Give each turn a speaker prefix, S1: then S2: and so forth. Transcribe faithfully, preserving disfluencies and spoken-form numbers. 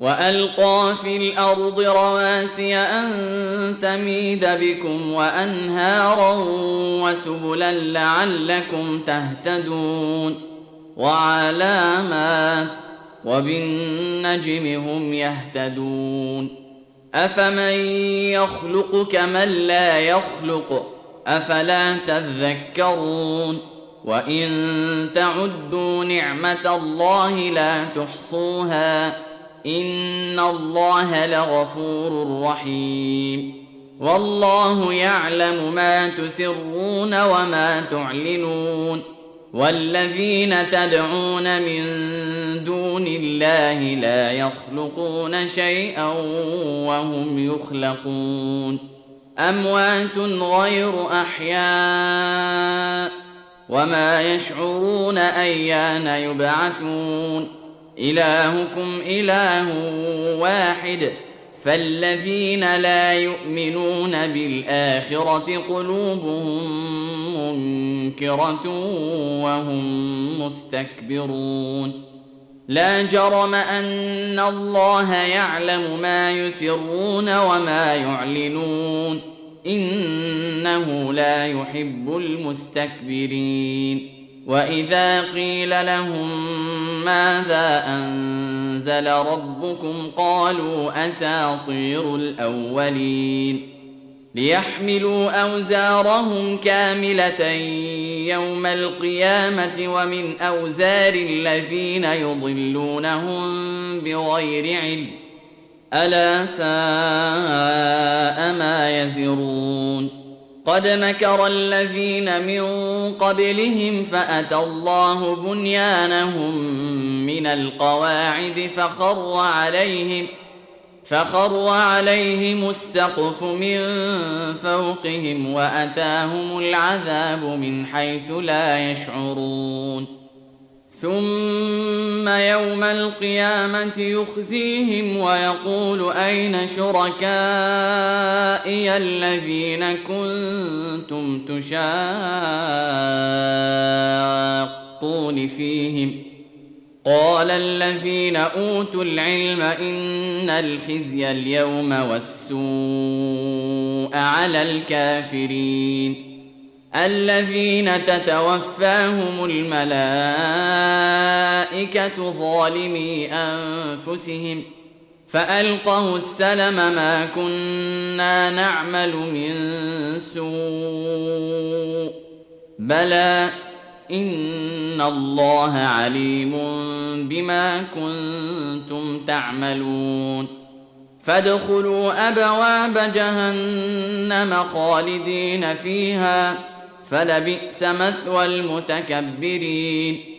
S1: وألقى في الأرض رواسي أن تميد بكم وأنهارا وسبلا لعلكم تهتدون وعلامات وبالنجم هم يهتدون أفمن يخلق كمن لا يخلق أفلا تذكرون وإن تعدوا نعمة الله لا تحصوها إن الله لغفور رحيم والله يعلم ما تسرون وما تعلنون والذين تدعون من دون الله لا يخلقون شيئا وهم يخلقون أموات غير أحياء وما يشعرون أيان يبعثون إلهكم إله واحد فالذين لا يؤمنون بالآخرة قلوبهم منكرة وهم مستكبرون لا جرم أن الله يعلم ما يسرون وما يعلنون إنه لا يحب المستكبرين وإذا قيل لهم ماذا أنزل ربكم قالوا أساطير الأولين ليحملوا أوزارهم كاملة يوم القيامة ومن أوزار الذين يضلونهم بغير علم ألا ساء ما يزرون قد مكر الذين من قبلهم فأتى الله بنيانهم من القواعد فخر عليهم فخر عليهم السقف من فوقهم وأتاهم العذاب من حيث لا يشعرون ثم يوم القيامة يخزيهم ويقول أين شركائي الذين كنتم تشاقون فيهم قال الذين أوتوا العلم إن الخزي اليوم والسوء على الكافرين الذين تتوفاهم الملائكة ظالمي أنفسهم فألقوا السلم ما كنا نعمل من سوء بلى إن الله عليم بما كنتم تعملون فادخلوا أبواب جهنم خالدين فيها فلبئس مثوى المتكبرين